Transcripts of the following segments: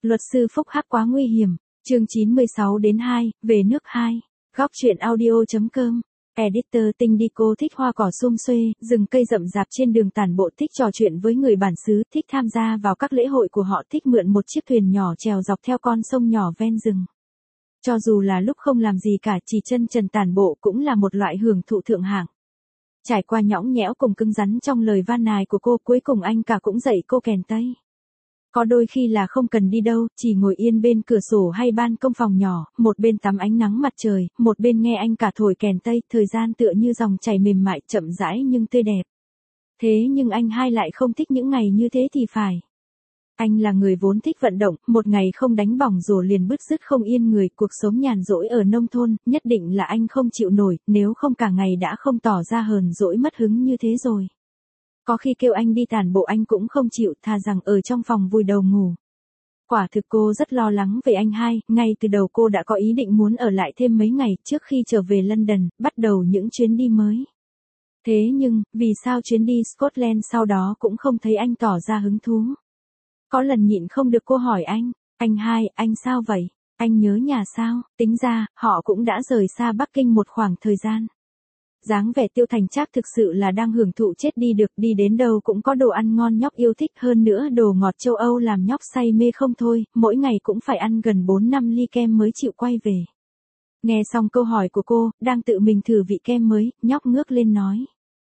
Luật sư phúc hắc quá nguy hiểm. Chương 96 đến 2, về nước 2. Góc truyện audio.com. Editor Tinh đi cô thích hoa cỏ sum xuê, rừng cây rậm rạp trên đường tản bộ, thích trò chuyện với người bản xứ, thích tham gia vào các lễ hội của họ, thích mượn một chiếc thuyền nhỏ chèo dọc theo con sông nhỏ ven rừng. Cho dù là lúc không làm gì cả, chỉ chân trần tản bộ cũng là một loại hưởng thụ thượng hạng. Trải qua nhõng nhẽo cùng cứng rắn trong lời van nài của cô, cuối cùng anh cả cũng dạy cô kèn tây. Có đôi khi là không cần đi đâu, chỉ ngồi yên bên cửa sổ hay ban công phòng nhỏ, một bên tắm ánh nắng mặt trời, một bên nghe anh cả thổi kèn tây, thời gian tựa như dòng chảy mềm mại, chậm rãi nhưng tươi đẹp. Thế nhưng anh hai lại không thích những ngày như thế thì phải. Anh là người vốn thích vận động, một ngày không đánh bỏng rổ liền bứt rứt không yên người, cuộc sống nhàn rỗi ở nông thôn, nhất định là anh không chịu nổi, nếu không cả ngày đã không tỏ ra hờn dỗi mất hứng như thế rồi. Có khi kêu anh đi tản bộ anh cũng không chịu, thà rằng ở trong phòng vùi đầu ngủ. Quả thực cô rất lo lắng về anh hai, ngay từ đầu cô đã có ý định muốn ở lại thêm mấy ngày trước khi trở về London, bắt đầu những chuyến đi mới. Thế nhưng, vì sao chuyến đi Scotland sau đó cũng không thấy anh tỏ ra hứng thú? Có lần nhịn không được cô hỏi anh hai, anh sao vậy? Anh nhớ nhà sao? Tính ra, họ cũng đã rời xa Bắc Kinh một khoảng thời gian. Dáng vẻ Tiêu Thành Trác thực sự là đang hưởng thụ chết đi được, đi đến đâu cũng có đồ ăn ngon nhóc yêu thích, hơn nữa đồ ngọt châu Âu làm nhóc say mê không thôi, mỗi ngày cũng phải ăn gần 4-5 ly kem mới chịu quay về. Nghe xong câu hỏi của cô, đang tự mình thử vị kem mới, nhóc ngước lên nói.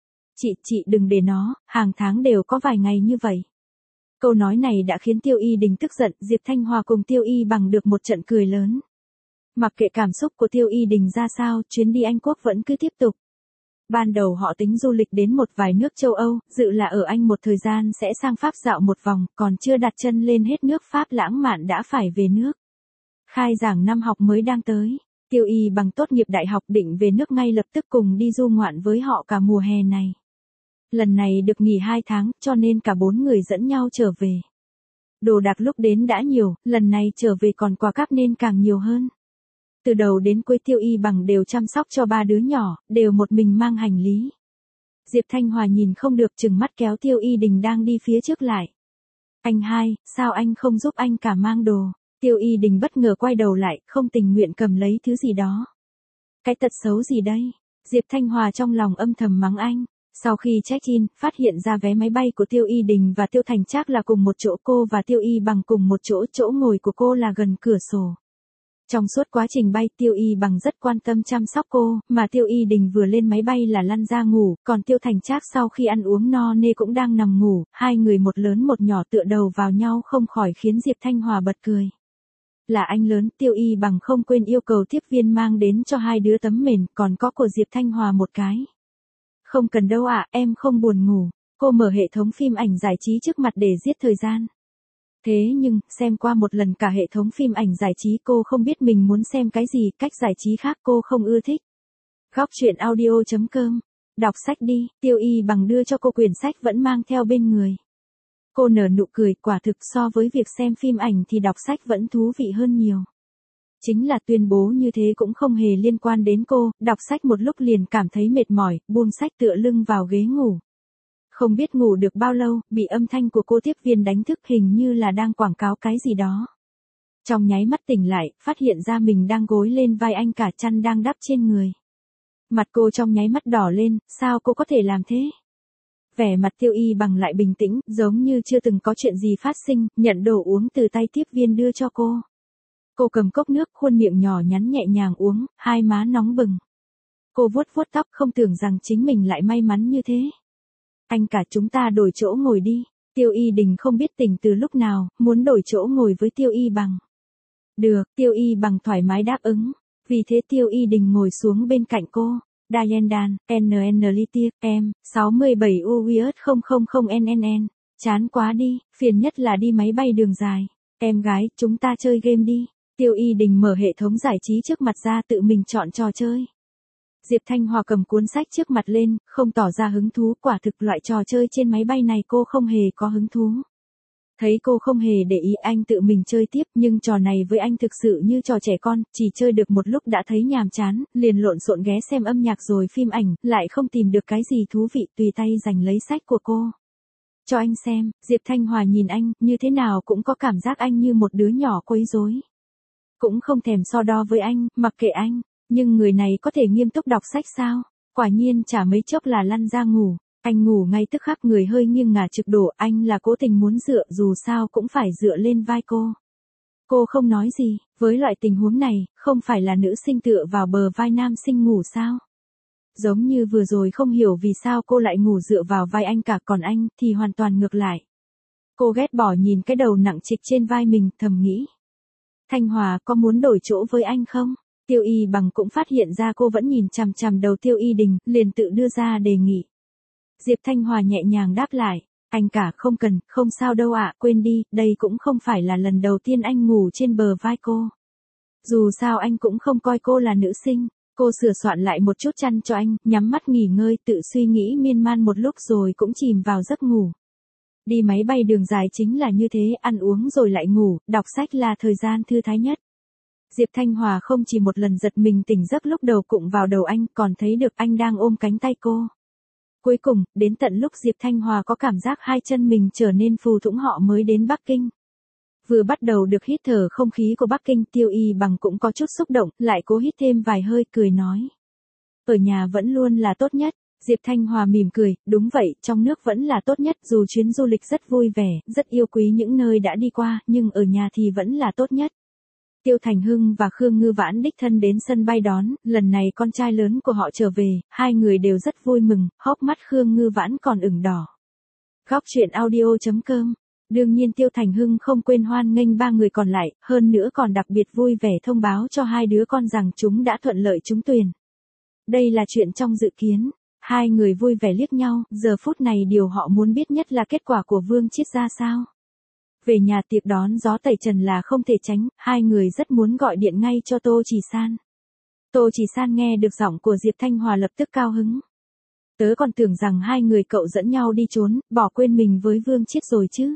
Chị đừng để nó, hàng tháng đều có vài ngày như vậy. Câu nói này đã khiến Tiêu Y Đình tức giận, Diệp Thanh Hòa cùng Tiêu Y Bằng được một trận cười lớn. Mặc kệ cảm xúc của Tiêu Y Đình ra sao, chuyến đi Anh Quốc vẫn cứ tiếp tục. Ban đầu họ tính du lịch đến một vài nước châu Âu, dự là ở Anh một thời gian sẽ sang Pháp dạo một vòng, còn chưa đặt chân lên hết nước Pháp lãng mạn đã phải về nước. Khai giảng năm học mới đang tới, Tiêu Y Bằng tốt nghiệp đại học định về nước ngay lập tức cùng đi du ngoạn với họ cả mùa hè này. Lần này được nghỉ 2 tháng, cho nên cả 4 người dẫn nhau trở về. Đồ đạc lúc đến đã nhiều, lần này trở về còn quà cáp nên càng nhiều hơn. Từ đầu đến cuối Tiêu Y Bằng đều chăm sóc cho 3 đứa nhỏ, đều một mình mang hành lý. Diệp Thanh Hòa nhìn không được chừng mắt kéo Tiêu Y Đình đang đi phía trước lại. Anh hai, sao anh không giúp anh cả mang đồ? Tiêu Y Đình bất ngờ quay đầu lại, không tình nguyện cầm lấy thứ gì đó. Cái tật xấu gì đây? Diệp Thanh Hòa trong lòng âm thầm mắng anh. Sau khi check-in, phát hiện ra vé máy bay của Tiêu Y Đình và Tiêu Thành Trác là cùng một chỗ, cô và Tiêu Y Bằng cùng một chỗ, chỗ ngồi của cô là gần cửa sổ. Trong suốt quá trình bay, Tiêu Y Bằng rất quan tâm chăm sóc cô, mà Tiêu Y Đình vừa lên máy bay là lăn ra ngủ, còn Tiêu Thành Trác sau khi ăn uống no nê cũng đang nằm ngủ, hai người một lớn một nhỏ tựa đầu vào nhau không khỏi khiến Diệp Thanh Hòa bật cười. Là anh lớn, Tiêu Y Bằng không quên yêu cầu tiếp viên mang đến cho hai đứa tấm mền, còn có của Diệp Thanh Hòa một cái. Không cần đâu ạ, em không buồn ngủ. Cô mở hệ thống phim ảnh giải trí trước mặt để giết thời gian. Thế nhưng, xem qua một lần cả hệ thống phim ảnh giải trí cô không biết mình muốn xem cái gì, cách giải trí khác cô không ưa thích. Góc truyện audio.com. Đọc sách đi, Tiêu Y Bằng đưa cho cô quyển sách vẫn mang theo bên người. Cô nở nụ cười, quả thực so với việc xem phim ảnh thì đọc sách vẫn thú vị hơn nhiều. Chính là tuyên bố như thế cũng không hề liên quan đến cô, đọc sách một lúc liền cảm thấy mệt mỏi, buông sách tựa lưng vào ghế ngủ. Không biết ngủ được bao lâu, bị âm thanh của cô tiếp viên đánh thức, hình như là đang quảng cáo cái gì đó. Trong nháy mắt tỉnh lại, phát hiện ra mình đang gối lên vai anh cả, chăn đang đắp trên người. Mặt cô trong nháy mắt đỏ lên, sao cô có thể làm thế? Vẻ mặt Tiêu Y Bằng lại bình tĩnh, giống như chưa từng có chuyện gì phát sinh, nhận đồ uống từ tay tiếp viên đưa cho cô. Cô cầm cốc nước, khuôn miệng nhỏ nhắn nhẹ nhàng uống, hai má nóng bừng. Cô vuốt vuốt tóc, không tưởng rằng chính mình lại may mắn như thế. Anh cả, chúng ta đổi chỗ ngồi đi. Tiêu Y Đình không biết tỉnh từ lúc nào, muốn đổi chỗ ngồi với Tiêu Y Bằng. Được, Tiêu Y Bằng thoải mái đáp ứng. Vì thế Tiêu Y Đình ngồi xuống bên cạnh cô. Diane Dan, NN Litier, em, 67 UWS 000NNN. Chán quá đi, phiền nhất là đi máy bay đường dài. Em gái, chúng ta chơi game đi. Tiêu Y Đình mở hệ thống giải trí trước mặt ra, tự mình chọn trò chơi. Diệp Thanh Hòa cầm cuốn sách trước mặt lên, không tỏ ra hứng thú, quả thực loại trò chơi trên máy bay này cô không hề có hứng thú. Thấy cô không hề để ý, anh tự mình chơi tiếp, nhưng trò này với anh thực sự như trò trẻ con, chỉ chơi được một lúc đã thấy nhàm chán, liền lộn xộn ghé xem âm nhạc rồi phim ảnh, lại không tìm được cái gì thú vị, tùy tay giành lấy sách của cô. Cho anh xem, Diệp Thanh Hòa nhìn anh, như thế nào cũng có cảm giác anh như một đứa nhỏ quấy rối. Cũng không thèm so đo với anh, mặc kệ anh, nhưng người này có thể nghiêm túc đọc sách sao? Quả nhiên chả mấy chốc là lăn ra ngủ. Anh ngủ ngay tức khắc, người hơi nghiêng ngả trực đổ, anh là cố tình muốn dựa, dù sao cũng phải dựa lên vai cô. Cô không nói gì, với loại tình huống này, không phải là nữ sinh tựa vào bờ vai nam sinh ngủ sao? Giống như vừa rồi không hiểu vì sao cô lại ngủ dựa vào vai anh cả, còn anh thì hoàn toàn ngược lại. Cô ghét bỏ nhìn cái đầu nặng trịch trên vai mình, thầm nghĩ. Thanh Hòa có muốn đổi chỗ với anh không? Tiêu Y Bằng cũng phát hiện ra cô vẫn nhìn chằm chằm đầu Tiêu Y Đình, liền tự đưa ra đề nghị. Diệp Thanh Hòa nhẹ nhàng đáp lại. Anh cả không cần, không sao đâu ạ, quên đi, đây cũng không phải là lần đầu tiên anh ngủ trên bờ vai cô. Dù sao anh cũng không coi cô là nữ sinh. Cô sửa soạn lại một chút chăn cho anh, nhắm mắt nghỉ ngơi, tự suy nghĩ miên man một lúc rồi cũng chìm vào giấc ngủ. Đi máy bay đường dài chính là như thế, ăn uống rồi lại ngủ, đọc sách là thời gian thư thái nhất. Diệp Thanh Hòa không chỉ một lần giật mình tỉnh giấc lúc đầu cụng vào đầu anh, còn thấy được anh đang ôm cánh tay cô. Cuối cùng, đến tận lúc Diệp Thanh Hòa có cảm giác hai chân mình trở nên phù thủng họ mới đến Bắc Kinh. Vừa bắt đầu được hít thở không khí của Bắc Kinh, Tiêu Y Bằng cũng có chút xúc động, lại cố hít thêm vài hơi, cười nói. Ở nhà vẫn luôn là tốt nhất. Diệp Thanh Hòa mỉm cười, đúng vậy, trong nước vẫn là tốt nhất, dù chuyến du lịch rất vui vẻ, rất yêu quý những nơi đã đi qua, nhưng ở nhà thì vẫn là tốt nhất. Tiêu Thành Hưng và Khương Ngư Vãn đích thân đến sân bay đón, lần này con trai lớn của họ trở về, hai người đều rất vui mừng, hốc mắt Khương Ngư Vãn còn ửng đỏ. Góc truyện audio.com. Đương nhiên Tiêu Thành Hưng không quên hoan nghênh ba người còn lại, hơn nữa còn đặc biệt vui vẻ thông báo cho hai đứa con rằng chúng đã thuận lợi trúng tuyển. Đây là chuyện trong dự kiến. Hai người vui vẻ liếc nhau, giờ phút này điều họ muốn biết nhất là kết quả của Vương Chiết ra sao. Về nhà tiệc đón gió tẩy trần là không thể tránh, hai người rất muốn gọi điện ngay cho Tô Chỉ San. Tô Chỉ San nghe được giọng của Diệp Thanh Hòa lập tức cao hứng. Tớ còn tưởng rằng hai người cậu dẫn nhau đi trốn, bỏ quên mình với Vương Chiết rồi chứ.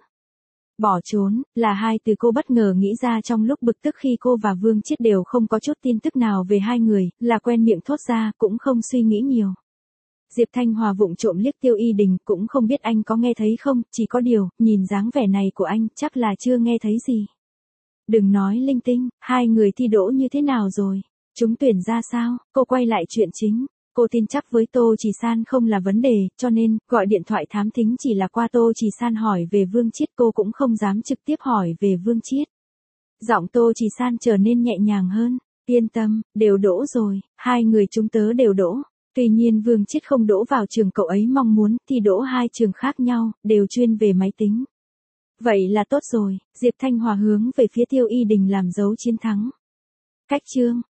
Bỏ trốn, là hai từ cô bất ngờ nghĩ ra trong lúc bực tức khi cô và Vương Chiết đều không có chút tin tức nào về hai người, là quen miệng thốt ra, cũng không suy nghĩ nhiều. Diệp Thanh Hòa vụng trộm liếc Tiêu Y Đình, cũng không biết anh có nghe thấy không, chỉ có điều, nhìn dáng vẻ này của anh, chắc là chưa nghe thấy gì. Đừng nói linh tinh, hai người thi đỗ như thế nào rồi? Chúng tuyển ra sao? Cô quay lại chuyện chính. Cô tin chắc với Tô Chỉ San không là vấn đề, cho nên, gọi điện thoại thám thính chỉ là qua Tô Chỉ San hỏi về Vương Chiết, cô cũng không dám trực tiếp hỏi về Vương Chiết. Giọng Tô Chỉ San trở nên nhẹ nhàng hơn. Yên tâm, đều đỗ rồi, hai người chúng tớ đều đỗ. Tuy nhiên Vương Chiết không đỗ vào trường cậu ấy mong muốn, thì đỗ hai trường khác nhau, đều chuyên về máy tính. Vậy là tốt rồi, Diệp Thanh Hòa hướng về phía Tiêu Y Đình làm dấu chiến thắng. Cách chương.